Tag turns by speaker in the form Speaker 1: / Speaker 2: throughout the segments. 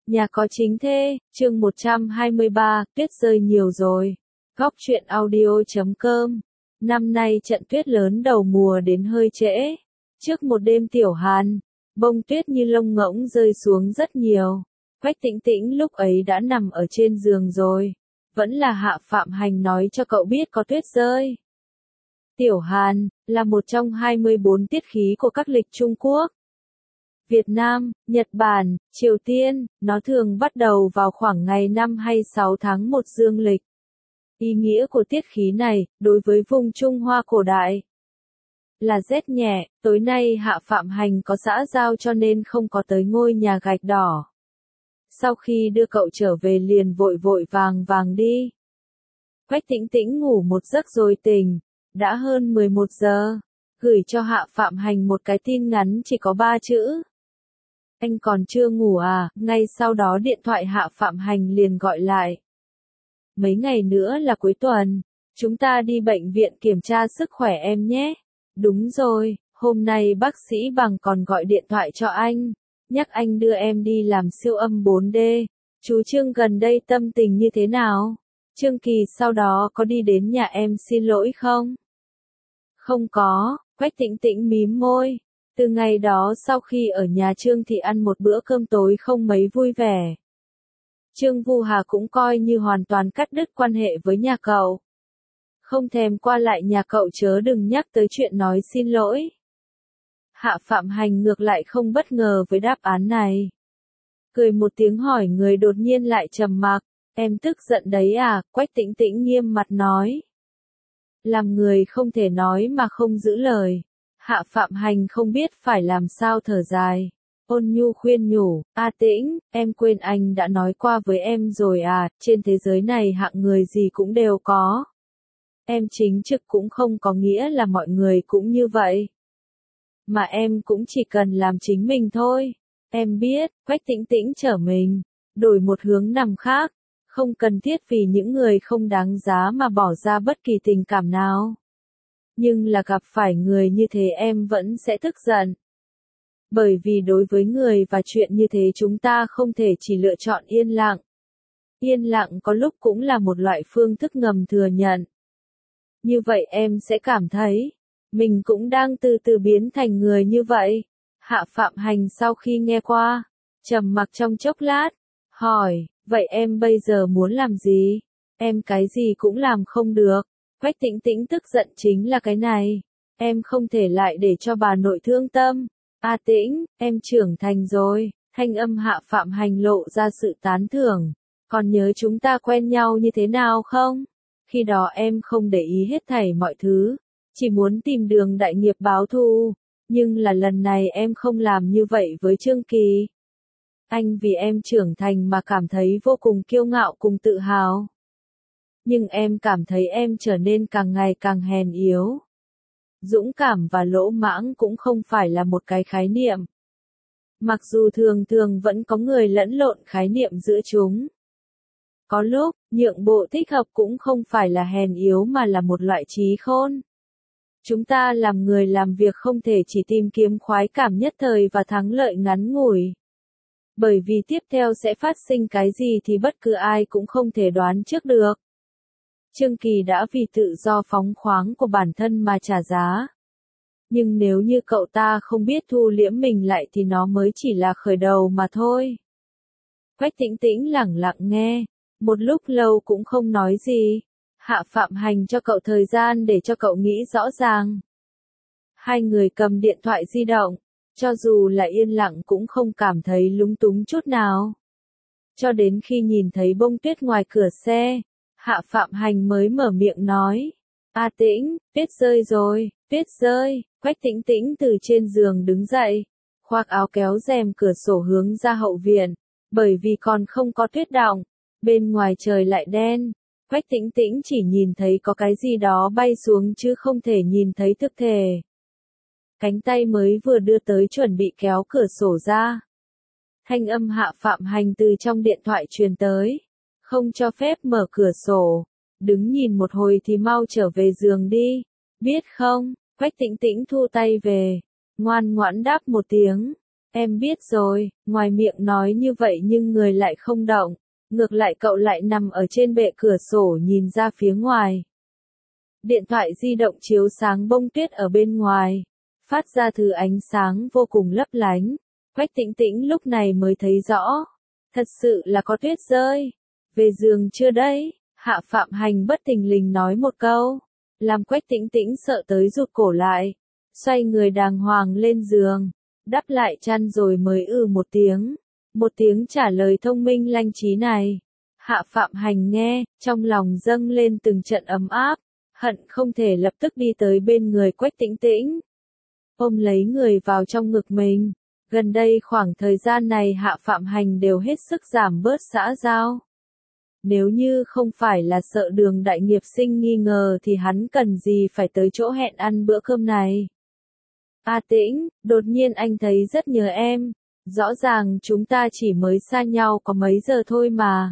Speaker 1: Nhà có chính thê, chương 123, tuyết rơi nhiều rồi. Góc truyện audio.com. Năm nay trận tuyết lớn đầu mùa đến hơi trễ. Trước một đêm tiểu hàn, bông tuyết như lông ngỗng rơi xuống rất nhiều. Quách Tĩnh Tĩnh lúc ấy đã nằm ở trên giường rồi. Vẫn là Hạ Phạm Hành nói cho cậu biết có tuyết rơi. Tiểu hàn, là một trong 24 tiết khí của các lịch Trung Quốc. Việt Nam, Nhật Bản, Triều Tiên, nó thường bắt đầu vào khoảng ngày 5 hay 6 tháng 1 dương lịch. Ý nghĩa của tiết khí này, đối với vùng Trung Hoa cổ đại, là rét nhẹ. Tối nay Hạ Phạm Hành có xã giao cho nên không có tới ngôi nhà gạch đỏ. Sau khi đưa cậu trở về liền vội vội vàng đi. Quách Tĩnh Tĩnh ngủ một giấc rồi tỉnh, đã hơn 11 giờ, gửi cho Hạ Phạm Hành một cái tin ngắn chỉ có 3 chữ. Anh còn chưa ngủ à? Ngay sau đó điện thoại Hạ Phạm Hành liền gọi lại. Mấy ngày nữa là cuối tuần, chúng ta đi bệnh viện kiểm tra sức khỏe em nhé. Đúng rồi, hôm nay bác sĩ Bằng còn gọi điện thoại cho anh, nhắc anh đưa em đi làm siêu âm 4D. Chú Trương gần đây tâm tình như thế nào? Trương Kỳ sau đó có đi đến nhà em xin lỗi không? Không có, Quách Tĩnh Tĩnh mím môi. Từ ngày đó sau khi ở nhà Trương Thị ăn một bữa cơm tối không mấy vui vẻ. Trương Vu Hà cũng coi như hoàn toàn cắt đứt quan hệ với nhà cậu. Không thèm qua lại nhà cậu chớ đừng nhắc tới chuyện nói xin lỗi. Hạ Phạm Hành ngược lại không bất ngờ với đáp án này. Cười một tiếng hỏi người đột nhiên lại trầm mặc. Em tức giận đấy à? Quách Tĩnh Tĩnh nghiêm mặt nói. Làm người không thể nói mà không giữ lời. Hạ Phạm Hành không biết phải làm sao thở dài. Ôn nhu khuyên nhủ, A Tĩnh, em quên anh đã nói qua với em rồi à, trên thế giới này hạng người gì cũng đều có. Em chính trực cũng không có nghĩa là mọi người cũng như vậy. Mà em cũng chỉ cần làm chính mình thôi. Em biết, Quách Tĩnh Tĩnh trở mình, đổi một hướng nằm khác, không cần thiết vì những người không đáng giá mà bỏ ra bất kỳ tình cảm nào. Nhưng là gặp phải người như thế em vẫn sẽ tức giận. Bởi vì đối với người và chuyện như thế chúng ta không thể chỉ lựa chọn yên lặng. Yên lặng có lúc cũng là một loại phương thức ngầm thừa nhận. Như vậy em sẽ cảm thấy, mình cũng đang từ từ biến thành người như vậy. Hạ Phạm Hành sau khi nghe qua, trầm mặc trong chốc lát, hỏi, vậy em bây giờ muốn làm gì? Em cái gì cũng làm không được. Quách Tĩnh Tĩnh tức giận chính là cái này. Em không thể lại để cho bà nội thương tâm. A Tĩnh, em trưởng thành rồi. Thanh âm Hạ Phạm Hành lộ ra sự tán thưởng. Còn nhớ chúng ta quen nhau như thế nào không? Khi đó em không để ý hết thảy mọi thứ. Chỉ muốn tìm đường đại nghiệp báo thù. Nhưng là lần này em không làm như vậy với Trương Kỳ. Anh vì em trưởng thành mà cảm thấy vô cùng kiêu ngạo cùng tự hào. Nhưng em cảm thấy em trở nên càng ngày càng hèn yếu. Dũng cảm và lỗ mãng cũng không phải là một cái khái niệm. Mặc dù thường thường vẫn có người lẫn lộn khái niệm giữa chúng. Có lúc, nhượng bộ thích hợp cũng không phải là hèn yếu mà là một loại trí khôn. Chúng ta làm người làm việc không thể chỉ tìm kiếm khoái cảm nhất thời và thắng lợi ngắn ngủi. Bởi vì tiếp theo sẽ phát sinh cái gì thì bất cứ ai cũng không thể đoán trước được. Trương Kỳ đã vì tự do phóng khoáng của bản thân mà trả giá. Nhưng nếu như cậu ta không biết thu liễm mình lại thì nó mới chỉ là khởi đầu mà thôi. Quách Tĩnh Tĩnh lẳng lặng nghe, một lúc lâu cũng không nói gì. Hạ Phạm Hành cho cậu thời gian để cho cậu nghĩ rõ ràng. Hai người cầm điện thoại di động, cho dù là yên lặng cũng không cảm thấy lúng túng chút nào. Cho đến khi nhìn thấy bông tuyết ngoài cửa xe, Hạ Phạm Hành mới mở miệng nói. A Tĩnh, tuyết rơi rồi, tuyết rơi. Quách Tĩnh Tĩnh từ trên giường đứng dậy, khoác áo kéo rèm cửa sổ hướng ra hậu viện, bởi vì còn không có tuyết đọng, bên ngoài trời lại đen. Quách Tĩnh Tĩnh chỉ nhìn thấy có cái gì đó bay xuống chứ không thể nhìn thấy thực thể. Cánh tay mới vừa đưa tới chuẩn bị kéo cửa sổ ra. Thanh âm Hạ Phạm Hành từ trong điện thoại truyền tới. Không cho phép mở cửa sổ. Đứng nhìn một hồi thì mau trở về giường đi. Biết không? Quách Tĩnh Tĩnh thu tay về. Ngoan ngoãn đáp một tiếng. Em biết rồi, ngoài miệng nói như vậy nhưng người lại không động. Ngược lại cậu lại nằm ở trên bệ cửa sổ nhìn ra phía ngoài. Điện thoại di động chiếu sáng bông tuyết ở bên ngoài, phát ra thứ ánh sáng vô cùng lấp lánh. Quách Tĩnh Tĩnh lúc này mới thấy rõ. Thật sự là có tuyết rơi. Về giường chưa đấy? Hạ Phạm Hành bất thình lình nói một câu, làm Quách Tĩnh Tĩnh sợ tới rụt cổ lại. Xoay người đàng hoàng lên giường, đắp lại chăn rồi mới một tiếng. Một tiếng trả lời thông minh lanh trí này. Hạ Phạm Hành nghe, trong lòng dâng lên từng trận ấm áp, hận không thể lập tức đi tới bên người Quách Tĩnh Tĩnh, ôm lấy người vào trong ngực mình. Gần đây khoảng thời gian này Hạ Phạm Hành đều hết sức giảm bớt xã giao. Nếu như không phải là sợ Đường đại nghiệp sinh nghi ngờ thì hắn cần gì phải tới chỗ hẹn ăn bữa cơm này. A Tĩnh, đột nhiên anh thấy rất nhớ em. Rõ ràng chúng ta chỉ mới xa nhau có mấy giờ thôi mà.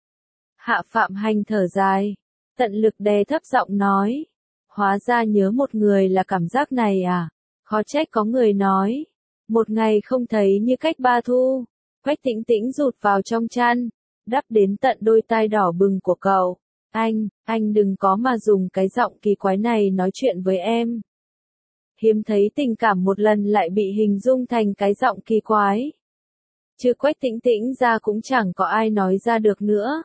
Speaker 1: Hạ Phạm Hành thở dài, tận lực đè thấp giọng nói. Hóa ra nhớ một người là cảm giác này à? Khó trách có người nói. Một ngày không thấy như cách ba thu. Quách Tĩnh Tĩnh rụt vào trong chăn, đắp đến tận đôi tai đỏ bừng của cậu. Anh đừng có mà dùng cái giọng kỳ quái này nói chuyện với em. Hiếm thấy tình cảm một lần lại bị hình dung thành cái giọng kỳ quái. Chứ Quách Tĩnh Tĩnh ra cũng chẳng có ai nói ra được nữa.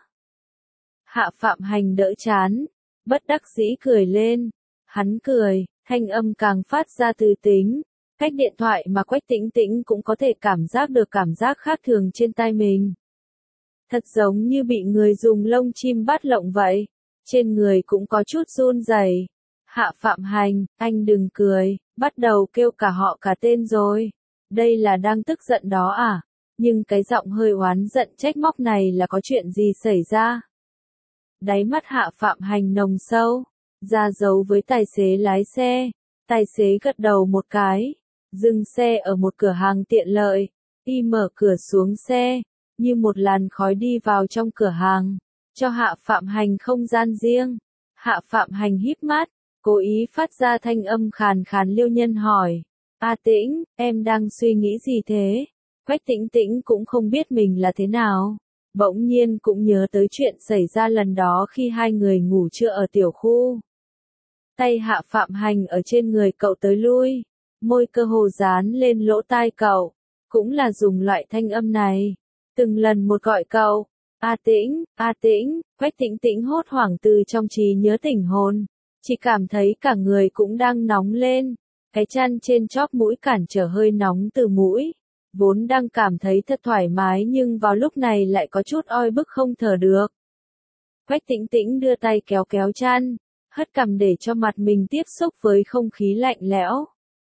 Speaker 1: Hạ Phạm Hành đỡ chán, bất đắc dĩ cười lên. Hắn cười, thanh âm càng phát ra từ tính. Cách điện thoại mà Quách Tĩnh Tĩnh cũng có thể cảm giác được cảm giác khác thường trên tai mình. Thật giống như bị người dùng lông chim bắt lộng vậy. Trên người cũng có chút run rẩy. Hạ Phạm Hành, anh đừng cười, bắt đầu kêu cả họ cả tên rồi. Đây là đang tức giận đó à? Nhưng cái giọng hơi oán giận trách móc này là có chuyện gì xảy ra? Đáy mắt Hạ Phạm Hành nồng sâu, ra dấu với tài xế lái xe. Tài xế gật đầu một cái, dừng xe ở một cửa hàng tiện lợi. Y mở cửa xuống xe, như một làn khói đi vào trong cửa hàng, cho Hạ Phạm Hành không gian riêng. Hạ Phạm Hành híp mắt, cố ý phát ra thanh âm khàn khàn liêu nhân hỏi. A Tĩnh, em đang suy nghĩ gì thế? Quách Tĩnh Tĩnh cũng không biết mình là thế nào. Bỗng nhiên cũng nhớ tới chuyện xảy ra lần đó khi hai người ngủ trưa ở tiểu khu. Tay Hạ Phạm Hành ở trên người cậu tới lui, môi cơ hồ dán lên lỗ tai cậu, cũng là dùng loại thanh âm này. Từng lần một gọi cậu, A Tĩnh, Quách Tĩnh Tĩnh hốt hoảng từ trong trí nhớ tỉnh hồn, chỉ cảm thấy cả người cũng đang nóng lên, cái chăn trên chóp mũi cản trở hơi nóng từ mũi, vốn đang cảm thấy thật thoải mái nhưng vào lúc này lại có chút oi bức không thở được. Quách Tĩnh Tĩnh đưa tay kéo kéo chăn, hất cằm để cho mặt mình tiếp xúc với không khí lạnh lẽo.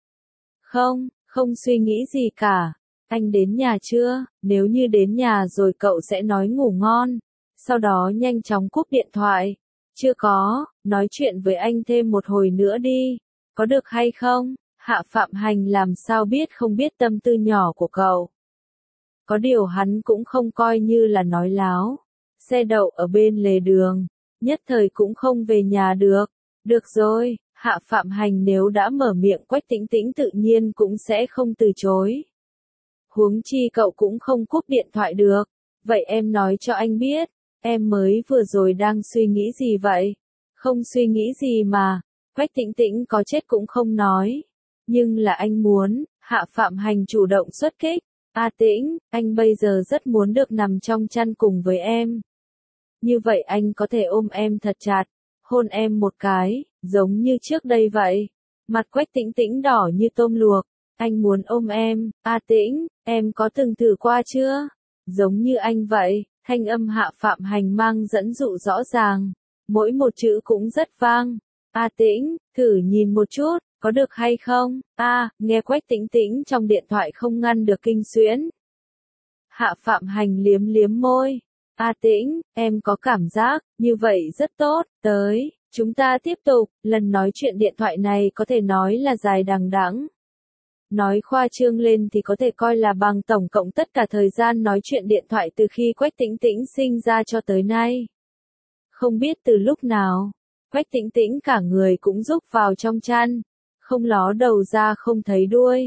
Speaker 1: Không suy nghĩ gì cả. Anh đến nhà chưa? Nếu như đến nhà rồi cậu sẽ nói ngủ ngon. Sau đó nhanh chóng cúp điện thoại. Chưa có, nói chuyện với anh thêm một hồi nữa đi. Có được hay không? Hạ Phạm Hành làm sao biết không biết tâm tư nhỏ của cậu. Có điều hắn cũng không coi như là nói láo. Xe đậu ở bên lề đường, nhất thời cũng không về nhà được. Được rồi, Hạ Phạm Hành nếu đã mở miệng Quách Tĩnh Tĩnh tự nhiên cũng sẽ không từ chối. Huống chi cậu cũng không cúp điện thoại được. Vậy em nói cho anh biết, em mới vừa rồi đang suy nghĩ gì vậy? Không suy nghĩ gì mà, Quách Tĩnh Tĩnh có chết cũng không nói. Nhưng là anh muốn, Hạ Phạm Hành chủ động xuất kích. A Tĩnh, anh bây giờ rất muốn được nằm trong chăn cùng với em. Như vậy anh có thể ôm em thật chặt, hôn em một cái, giống như trước đây vậy. Mặt Quách Tĩnh Tĩnh đỏ như tôm luộc. Anh muốn ôm em, A Tĩnh, em có từng thử qua chưa? Giống như anh vậy, thanh âm Hạ Phạm Hành mang dẫn dụ rõ ràng. Mỗi một chữ cũng rất vang. A Tĩnh, thử nhìn một chút, có được hay không? Nghe Quách Tĩnh Tĩnh trong điện thoại không ngăn được kinh xuyễn. Hạ Phạm Hành liếm liếm môi. A Tĩnh, em có cảm giác, như vậy rất tốt, tới, chúng ta tiếp tục, lần nói chuyện điện thoại này có thể nói là dài đằng đẵng. Nói khoa trương lên thì có thể coi là bằng tổng cộng tất cả thời gian nói chuyện điện thoại từ khi Quách Tĩnh Tĩnh sinh ra cho tới nay. Không biết từ lúc nào, Quách Tĩnh Tĩnh cả người cũng rúc vào trong chăn, không ló đầu ra không thấy đuôi.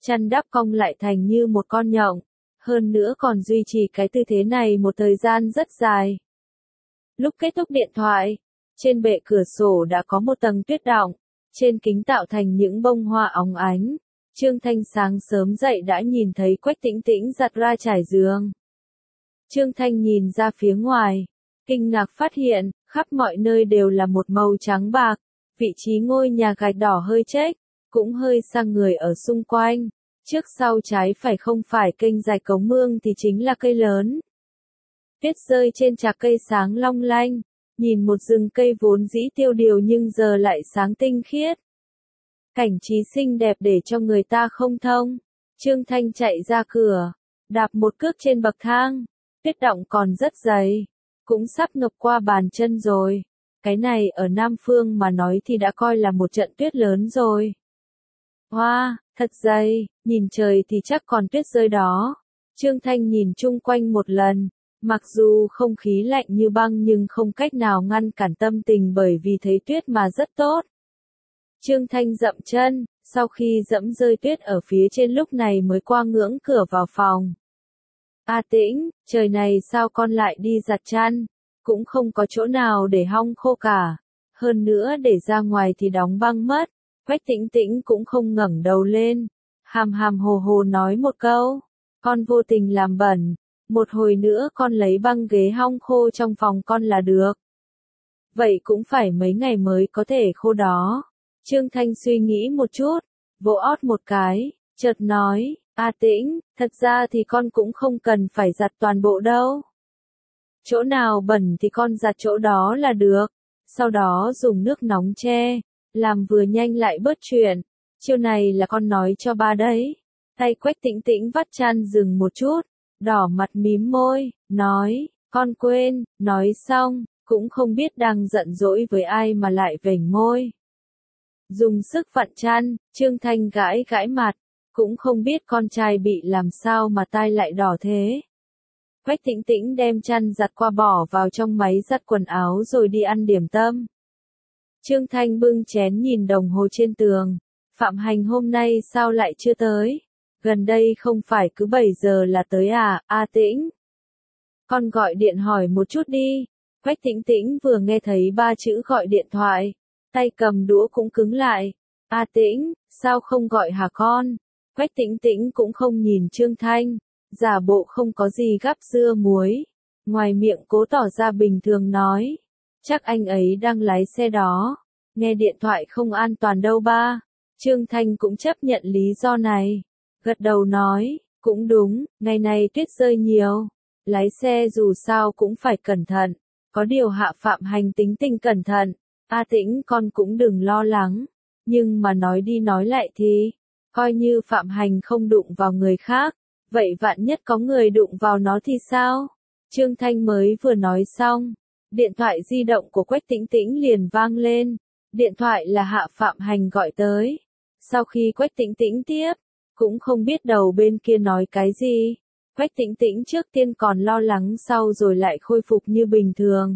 Speaker 1: chăn đắp cong lại thành như một con nhộng, hơn nữa còn duy trì cái tư thế này một thời gian rất dài. Lúc kết thúc điện thoại, trên bệ cửa sổ đã có một tầng tuyết đọng, trên kính tạo thành những bông hoa óng ánh. Trương Thanh sáng sớm dậy đã nhìn thấy Quách Tĩnh Tĩnh giặt ra trải giường. Trương Thanh nhìn ra phía ngoài, kinh ngạc phát hiện, khắp mọi nơi đều là một màu trắng bạc, vị trí ngôi nhà gạch đỏ hơi chếch, cũng hơi sang người ở xung quanh, trước sau trái phải không phải kênh rạch cống mương thì chính là cây lớn. Tuyết rơi trên trạc cây sáng long lanh, nhìn một rừng cây vốn dĩ tiêu điều nhưng giờ lại sáng tinh khiết. Cảnh trí xinh đẹp để cho người ta không thông. Trương Thanh chạy ra cửa, đạp một cước trên bậc thang, tuyết đọng còn rất dày, cũng sắp ngập qua bàn chân rồi. Cái này ở Nam Phương mà nói thì đã coi là một trận tuyết lớn rồi. Hoa, thật dày, nhìn trời thì chắc còn tuyết rơi đó. Trương Thanh nhìn chung quanh một lần, mặc dù không khí lạnh như băng nhưng không cách nào ngăn cản tâm tình bởi vì thấy tuyết mà rất tốt. Trương Thanh dậm chân, sau khi dẫm rơi tuyết ở phía trên lúc này mới qua ngưỡng cửa vào phòng. A Tĩnh, trời này sao con lại đi giặt chăn, cũng không có chỗ nào để hong khô cả. Hơn nữa để ra ngoài thì đóng băng mất. Quách Tĩnh Tĩnh cũng không ngẩng đầu lên, hàm hàm hồ hồ nói một câu, con vô tình làm bẩn, một hồi nữa con lấy băng ghế hong khô trong phòng con là được. Vậy cũng phải mấy ngày mới có thể khô đó. Trương Thanh suy nghĩ một chút, vỗ ót một cái, chợt nói, A Tĩnh, thật ra thì con cũng không cần phải giặt toàn bộ đâu. Chỗ nào bẩn thì con giặt chỗ đó là được, sau đó dùng nước nóng che, làm vừa nhanh lại bớt chuyện. Chiêu này là con nói cho ba đấy. Tay Quách Tĩnh Tĩnh vắt chăn dừng một chút, đỏ mặt mím môi, nói, con quên, nói xong, cũng không biết đang giận dỗi với ai mà lại vểnh môi. Dùng sức vặn chăn, Trương Thanh gãi gãi mặt, cũng không biết con trai bị làm sao mà tai lại đỏ thế. Quách Tĩnh Tĩnh đem chăn giặt qua bỏ vào trong máy giặt quần áo rồi đi ăn điểm tâm. Trương Thanh bưng chén nhìn đồng hồ trên tường, Phạm Hành hôm nay sao lại chưa tới? Gần đây không phải cứ 7 giờ là tới à, A Tĩnh? Con gọi điện hỏi một chút đi. Quách Tĩnh Tĩnh vừa nghe thấy 3 chữ gọi điện thoại, tay cầm đũa cũng cứng lại. A Tĩnh, sao không gọi hả con? Quách Tĩnh Tĩnh cũng không nhìn Trương Thanh, giả bộ không có gì gắp dưa muối. Ngoài miệng cố tỏ ra bình thường nói, chắc anh ấy đang lái xe đó. Nghe điện thoại không an toàn đâu ba. Trương Thanh cũng chấp nhận lý do này. Gật đầu nói, cũng đúng, ngày này tuyết rơi nhiều. Lái xe dù sao cũng phải cẩn thận. Có điều Hạ Phạm Hành tính tình cẩn thận. A Tĩnh con cũng đừng lo lắng. Nhưng mà nói đi nói lại thì, coi như Phạm Hành không đụng vào người khác. Vậy vạn nhất có người đụng vào nó thì sao? Trương Thanh mới vừa nói xong. Điện thoại di động của Quách Tĩnh Tĩnh liền vang lên. Điện thoại là Hạ Phạm Hành gọi tới. Sau khi Quách Tĩnh Tĩnh tiếp, cũng không biết đầu bên kia nói cái gì. Quách Tĩnh Tĩnh trước tiên còn lo lắng sau rồi lại khôi phục như bình thường.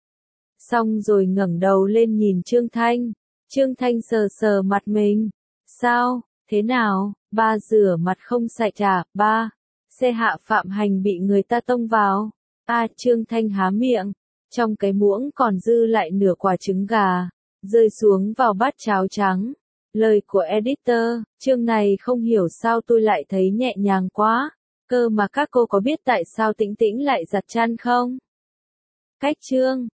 Speaker 1: Xong rồi ngẩng đầu lên nhìn Trương Thanh. Trương Thanh sờ sờ mặt mình. Sao, thế nào, ba rửa mặt không sạch à, ba? Xe Hạ Phạm Hành bị người ta tông vào. Trương Thanh há miệng. Trong cái muỗng còn dư lại nửa quả trứng gà, rơi xuống vào bát cháo trắng. Lời của editor, chương này không hiểu sao tôi lại thấy nhẹ nhàng quá. Cơ mà các cô có biết tại sao Tĩnh Tĩnh lại giặt chăn không? Cách chương